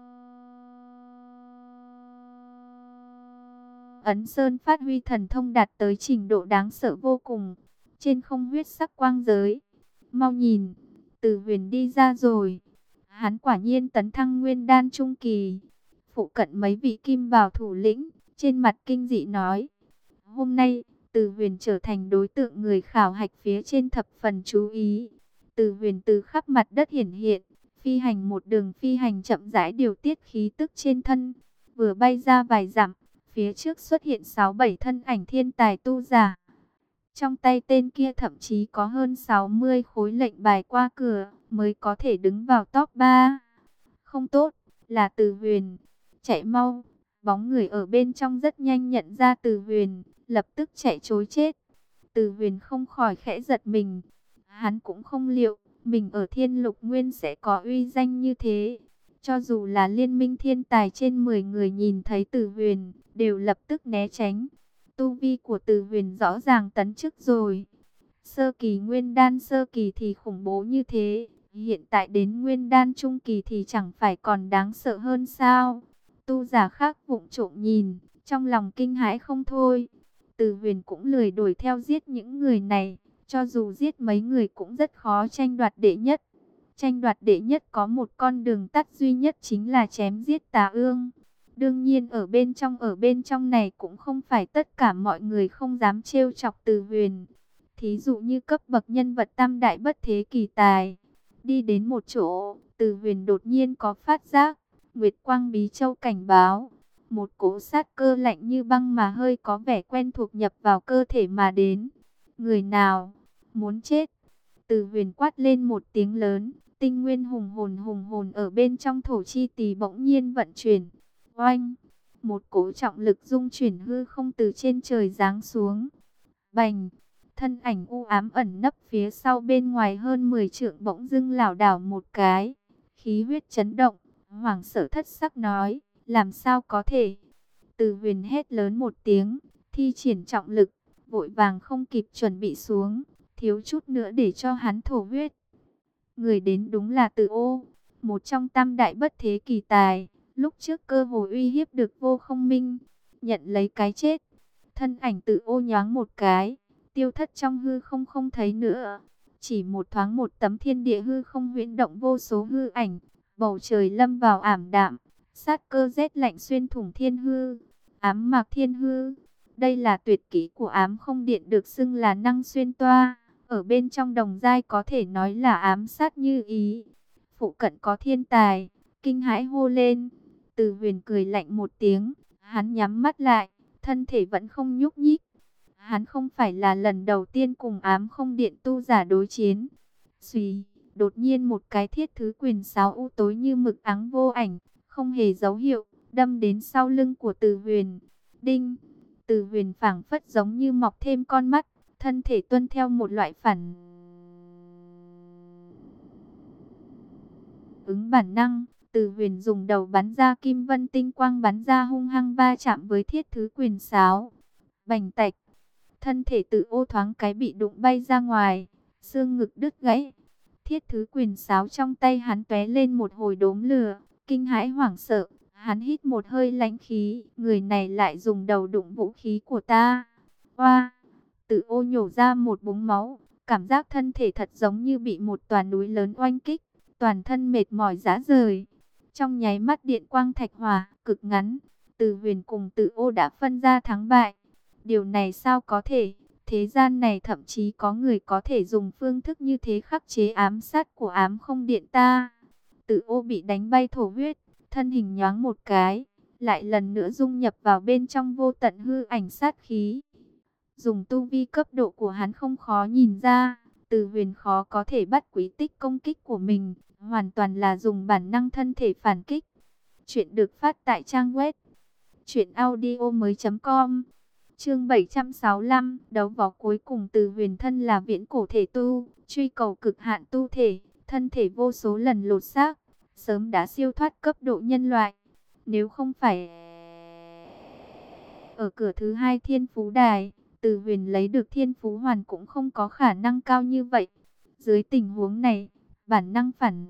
Ấn Sơn phát huy thần thông đạt tới trình độ đáng sợ vô cùng. Trên không huyết sắc quang giới, mau nhìn, Từ Huyền đi ra rồi. Hắn quả nhiên tấn thăng nguyên đan trung kỳ. Phụ cận mấy vị kim bào thủ lĩnh, trên mặt kinh dị nói. Hôm nay, Từ Huyền trở thành đối tượng người khảo hạch phía trên thập phần chú ý. Từ Huyền từ khắp mặt đất hiển hiện, phi hành một đường phi hành chậm rãi điều tiết khí tức trên thân. Vừa bay ra vài dặm, phía trước xuất hiện sáu bảy thân ảnh thiên tài tu giả. Trong tay tên kia thậm chí có hơn sáu mươi khối lệnh bài qua cửa, mới có thể đứng vào top ba. Không tốt, là Từ Huyền. Chạy mau, bóng người ở bên trong rất nhanh nhận ra Từ Huyền, lập tức chạy trối chết. Từ Huyền không khỏi khẽ giật mình. Hắn cũng không liệu, mình ở Thiên Lục Nguyên sẽ có uy danh như thế. Cho dù là liên minh thiên tài trên mười người nhìn thấy Từ Huyền, đều lập tức né tránh. Tu vi của Từ Huyền rõ ràng tấn chức rồi. Sơ kỳ nguyên đan sơ kỳ thì khủng bố như thế, hiện tại đến nguyên đan trung kỳ thì chẳng phải còn đáng sợ hơn sao? Tu giả khác vụng trộm nhìn, trong lòng kinh hãi không thôi. Từ Huyền cũng lười đuổi theo giết những người này, cho dù giết mấy người cũng rất khó tranh đoạt đệ nhất. Tranh đoạt đệ nhất có một con đường tắt duy nhất, chính là chém giết Tà Ương. Đương nhiên ở bên trong ở bên trong này cũng không phải tất cả mọi người không dám trêu chọc Từ Huyền. Thí dụ như cấp bậc nhân vật tam đại bất thế kỳ tài. Đi đến một chỗ, Từ Huyền đột nhiên có phát giác, Nguyệt Quang Bí Châu cảnh báo. Một cỗ sát cơ lạnh như băng mà hơi có vẻ quen thuộc nhập vào cơ thể mà đến. Người nào? Muốn chết? Từ Huyền quát lên một tiếng lớn, tinh nguyên hùng hồn hùng hồn ở bên trong thổ chi tỳ bỗng nhiên vận chuyển. Oanh! Một cỗ trọng lực dung chuyển hư không từ trên trời giáng xuống. Bành! Thân ảnh u ám ẩn nấp phía sau bên ngoài hơn mười trượng bỗng dưng lảo đảo một cái. Khí huyết chấn động, hoảng sợ thất sắc nói, làm sao có thể? Từ Huyền hét lớn một tiếng, thi triển trọng lực, vội vàng không kịp chuẩn bị xuống, thiếu chút nữa để cho hắn thổ huyết. Người đến đúng là Từ Ô, một trong tam đại bất thế kỳ tài, lúc trước cơ hồ uy hiếp được Vô Không Minh, nhận lấy cái chết. Thân ảnh Từ Ô nhoáng một cái, tiêu thất trong hư không không thấy nữa. Chỉ một thoáng một tấm thiên địa hư không huyễn động vô số hư ảnh, bầu trời lâm vào ảm đạm, sát cơ rét lạnh xuyên thủng thiên hư. Ám mạc thiên hư, đây là tuyệt kỹ của ám không điện, được xưng là năng xuyên toa. Ở bên trong đồng giai có thể nói là ám sát như ý. Phụ cận có thiên tài, kinh hãi hô lên. Từ Huyền cười lạnh một tiếng, hắn nhắm mắt lại, thân thể vẫn không nhúc nhích. Hắn không phải là lần đầu tiên cùng ám không điện tu giả đối chiến. Xùy, đột nhiên một cái thiết thứ quyền sáo u tối như mực ắng vô ảnh, không hề dấu hiệu, đâm đến sau lưng của Từ Huyền. Đinh! Từ Huyền phảng phất giống như mọc thêm con mắt, thân thể tuân theo một loại phản ứng bản năng. Từ Huyền dùng đầu bắn ra kim vân tinh quang bắn ra hung hăng va chạm với thiết thứ quyền sáo. Bành tạch, thân thể Tử Ô thoáng cái bị đụng bay ra ngoài, xương ngực đứt gãy. Thiết thứ quyền sáo trong tay hắn tóe lên một hồi đốm lửa, kinh hãi hoảng sợ, hắn hít một hơi lãnh khí, người này lại dùng đầu đụng vũ khí của ta. Oa! Tử Ô nhổ ra một búng máu, cảm giác thân thể thật giống như bị một tòa núi lớn oanh kích, toàn thân mệt mỏi rã rời. Trong nháy mắt điện quang thạch hỏa, cực ngắn, Từ Huyền cùng Tử Ô đã phân ra thắng bại. Điều này sao có thể? Thế gian này thậm chí có người có thể dùng phương thức như thế khắc chế ám sát của ám không điện ta. Tử Ô bị đánh bay thổ huyết, thân hình nhoáng một cái, lại lần nữa dung nhập vào bên trong vô tận hư ảnh sát khí. Dùng tu vi cấp độ của hắn không khó nhìn ra, Từ Huyền khó có thể bắt quý tích công kích của mình, hoàn toàn là dùng bản năng thân thể phản kích. Chuyện được phát tại trang web truyện audio mới chấm com. Chương bảy trăm sáu mươi lăm, đấu võ cuối cùng. Từ Huyền thân là viễn cổ thể tu, truy cầu cực hạn tu thể, thân thể vô số lần lột xác, sớm đã siêu thoát cấp độ nhân loại. Nếu không phải ở cửa thứ hai Thiên Phú Đài, Từ Huyền lấy được Thiên Phú Hoàn cũng không có khả năng cao như vậy. Dưới tình huống này, bản năng phản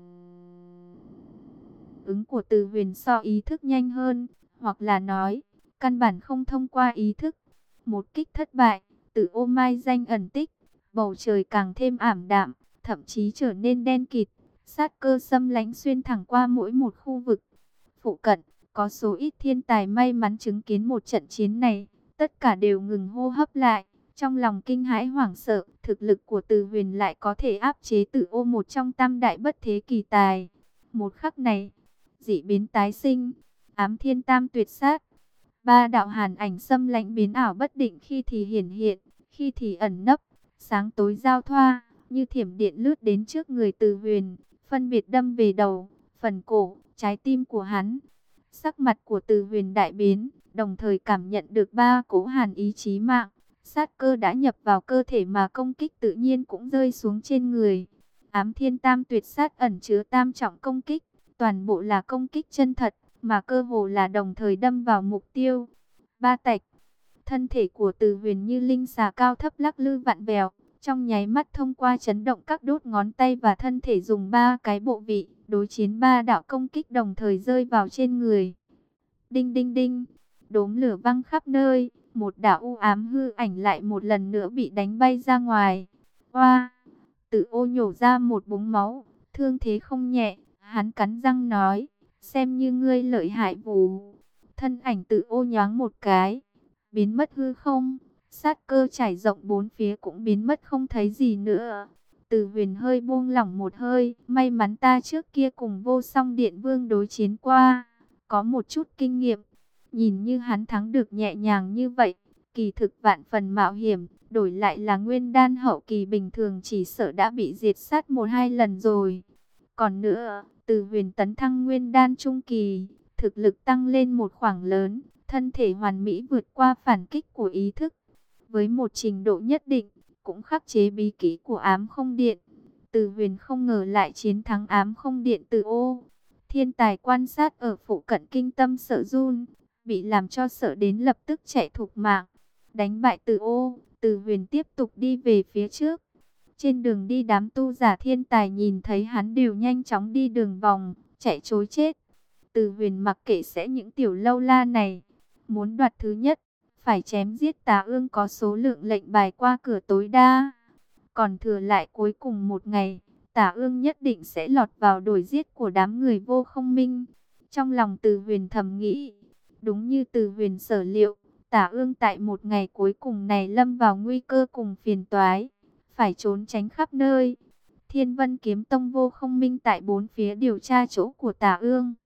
ứng của Từ Huyền so ý thức nhanh hơn, hoặc là nói, căn bản không thông qua ý thức. Một kích thất bại, Tử Ô mai danh ẩn tích, bầu trời càng thêm ảm đạm, thậm chí trở nên đen kịt, sát cơ xâm lãnh xuyên thẳng qua mỗi một khu vực. Phụ cận, có số ít thiên tài may mắn chứng kiến một trận chiến này, tất cả đều ngừng hô hấp lại, trong lòng kinh hãi hoảng sợ, thực lực của Từ Huyền lại có thể áp chế Tử Ô, một trong tam đại bất thế kỳ tài. Một khắc này, dị biến tái sinh, ám thiên tam tuyệt sát. Ba đạo hàn ảnh xâm lãnh biến ảo bất định, khi thì hiển hiện, khi thì ẩn nấp, sáng tối giao thoa, như thiểm điện lướt đến trước người Từ Huyền, phân biệt đâm về đầu, phần cổ, trái tim của hắn. Sắc mặt của Từ Huyền đại biến, đồng thời cảm nhận được ba cỗ hàn ý chí mạng, sát cơ đã nhập vào cơ thể mà công kích tự nhiên cũng rơi xuống trên người. Ám thiên tam tuyệt sát ẩn chứa tam trọng công kích, toàn bộ là công kích chân thật, mà cơ hồ là đồng thời đâm vào mục tiêu. Ba tạch, thân thể của Từ Huyền như linh xà cao thấp lắc lư vặn vẹo, trong nháy mắt thông qua chấn động các đốt ngón tay và thân thể, dùng ba cái bộ vị đối chiến ba đạo công kích đồng thời rơi vào trên người. Đinh đinh đinh, đốm lửa văng khắp nơi, một đạo u ám hư ảnh lại một lần nữa bị đánh bay ra ngoài. Oa! Tử Ô nhổ ra một búng máu, thương thế không nhẹ, hắn cắn răng nói, xem như ngươi lợi hại vù. Thân ảnh Tử Ô nhoáng một cái, biến mất hư không, sát cơ trải rộng bốn phía cũng biến mất không thấy gì nữa. Từ Huyền hơi buông lỏng một hơi, may mắn ta trước kia cùng Vô Song Điện Vương đối chiến qua, có một chút kinh nghiệm. Nhìn như hắn thắng được nhẹ nhàng như vậy, kỳ thực vạn phần mạo hiểm, đổi lại là nguyên đan hậu kỳ bình thường chỉ sợ đã bị diệt sát một hai lần rồi. Còn nữa, Từ Huyền tấn thăng nguyên đan trung kỳ, thực lực tăng lên một khoảng lớn, thân thể hoàn mỹ vượt qua phản kích của ý thức. Với một trình độ nhất định, cũng khắc chế bí kỹ của ám không điện. Từ Huyền không ngờ lại chiến thắng ám không điện Tử Ô. Thiên tài quan sát ở phụ cận kinh tâm sợ run, bị làm cho sợ đến lập tức chạy thục mạng. Đánh bại Tử Ô, Từ Huyền tiếp tục đi về phía trước. Trên đường đi, đám tu giả thiên tài nhìn thấy hắn đều nhanh chóng đi đường vòng, chạy trối chết. Từ Huyền mặc kệ sẽ những tiểu lâu la này, muốn đoạt thứ nhất, phải chém giết Tà Ương có số lượng lệnh bài qua cửa tối đa. Còn thừa lại cuối cùng một ngày, Tà Ương nhất định sẽ lọt vào đuổi giết của đám người Vô Không Minh. Trong lòng Từ Huyền thầm nghĩ, đúng như Từ Huyền sở liệu, Tà Ương tại một ngày cuối cùng này lâm vào nguy cơ cùng phiền toái, phải trốn tránh khắp nơi. Thiên Vân Kiếm Tông Vô Không Minh tại bốn phía điều tra chỗ của Tà Ương.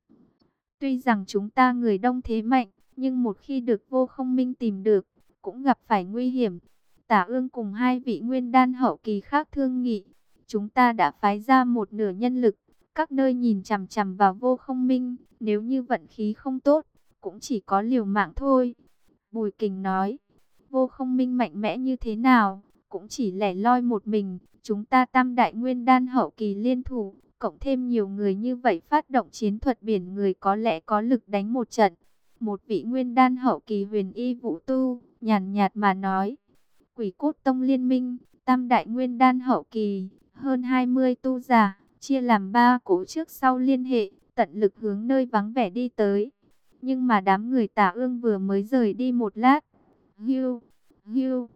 Tuy rằng chúng ta người đông thế mạnh, nhưng một khi được Vô Không Minh tìm được, cũng gặp phải nguy hiểm. Tả Ương cùng hai vị nguyên đan hậu kỳ khác thương nghị, chúng ta đã phái ra một nửa nhân lực, các nơi nhìn chằm chằm vào Vô Không Minh. Nếu như vận khí không tốt, cũng chỉ có liều mạng thôi. Bùi Kình nói, Vô Không Minh mạnh mẽ như thế nào, cũng chỉ lẻ loi một mình. Chúng ta tam đại nguyên đan hậu kỳ liên thủ, cộng thêm nhiều người như vậy phát động chiến thuật biển người, có lẽ có lực đánh một trận. Một vị nguyên đan hậu kỳ huyền y vũ tu, nhàn nhạt mà nói. Quỷ cốt tông liên minh, tam đại nguyên đan hậu kỳ, hơn hai mươi tu giả, chia làm ba cỗ trước sau liên hệ, tận lực hướng nơi vắng vẻ đi tới. Nhưng mà đám người Tả Ương vừa mới rời đi một lát, hưu, hưu,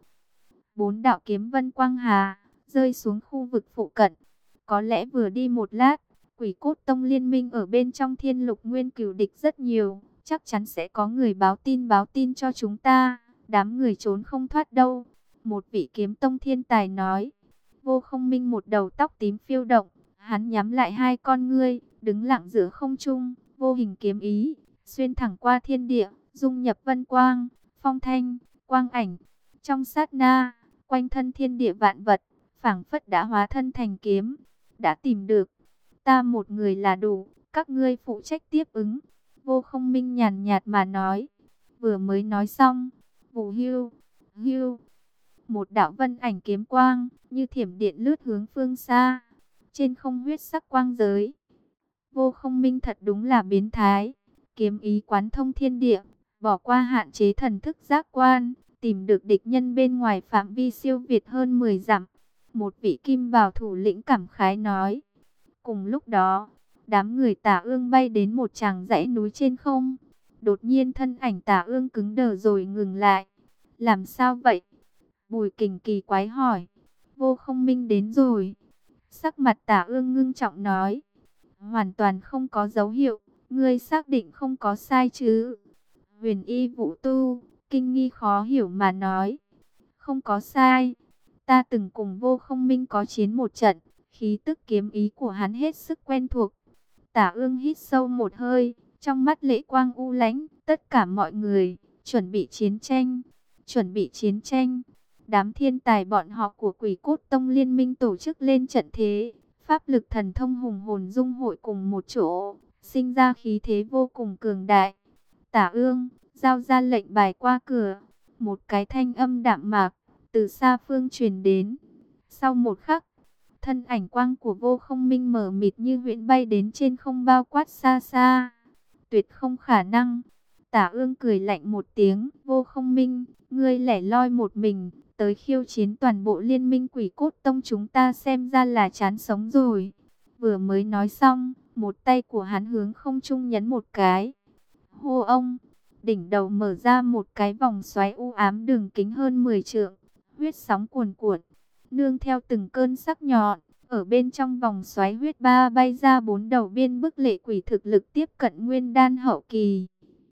bốn đạo kiếm vân quang hà, rơi xuống khu vực phụ cận. Có lẽ vừa đi một lát, quỷ cốt tông liên minh ở bên trong thiên lục nguyên cửu địch rất nhiều, chắc chắn sẽ có người báo tin báo tin cho chúng ta, đám người trốn không thoát đâu. Một vị kiếm tông thiên tài nói. Vô Không Minh một đầu tóc tím phiêu động, hắn nhắm lại hai con ngươi, đứng lặng giữa không trung, vô hình kiếm ý, xuyên thẳng qua thiên địa, dung nhập vân quang, phong thanh, quang ảnh. Trong sát na, quanh thân thiên địa vạn vật, phảng phất đã hóa thân thành kiếm. Đã tìm được, ta một người là đủ, các ngươi phụ trách tiếp ứng. Vô Không Minh nhàn nhạt mà nói. Vừa mới nói xong, vù hưu, hưu, một đạo vân ảnh kiếm quang, như thiểm điện lướt hướng phương xa. Trên không huyết sắc quang giới. Vô Không Minh thật đúng là biến thái. Kiếm ý quán thông thiên địa, bỏ qua hạn chế thần thức giác quan, tìm được địch nhân bên ngoài phạm vi siêu việt hơn mười dặm. Một vị kim bào thủ lĩnh cảm khái nói. Cùng lúc đó, đám người Tả Ương bay đến một tràng dãy núi trên không. Đột nhiên thân ảnh Tả Ương cứng đờ rồi ngừng lại. Làm sao vậy? Bùi Kình kỳ quái hỏi. Vô Không Minh đến rồi. Sắc mặt Tả Ương ngưng trọng nói. Hoàn toàn không có dấu hiệu. Ngươi xác định không có sai chứ? Huyền y vũ tu, kinh nghi khó hiểu mà nói. Không có sai. Ta từng cùng Vô Không Minh có chiến một trận. Khí tức kiếm ý của hắn hết sức quen thuộc. Tả Ương hít sâu một hơi. Trong mắt lệ quang u lãnh. Tất cả mọi người, chuẩn bị chiến tranh. Chuẩn bị chiến tranh. Đám thiên tài bọn họ của Quỷ Cốt Tông liên minh tổ chức lên trận thế, pháp lực thần thông hùng hồn dung hội cùng một chỗ, sinh ra khí thế vô cùng cường đại. Tả Ương, giao ra lệnh bài qua cửa. Một cái thanh âm đạm mạc, từ xa phương truyền đến. Sau một khắc, thân ảnh quang của Vô Không Minh mờ mịt như huyễn bay đến trên không bao quát xa xa. Tuyệt không khả năng. Tả Ương cười lạnh một tiếng. Vô Không Minh, ngươi lẻ loi một mình, tới khiêu chiến toàn bộ liên minh Quỷ Cốt Tông chúng ta xem ra là chán sống rồi. Vừa mới nói xong, một tay của hắn hướng không trung nhấn một cái. Hô ông, đỉnh đầu mở ra một cái vòng xoáy u ám đường kính hơn mười trượng, huyết sóng cuồn cuộn, nương theo từng cơn sắc nhọn. Ở bên trong vòng xoáy huyết ba bay ra bốn đầu biên bức lệ quỷ thực lực tiếp cận nguyên đan hậu kỳ.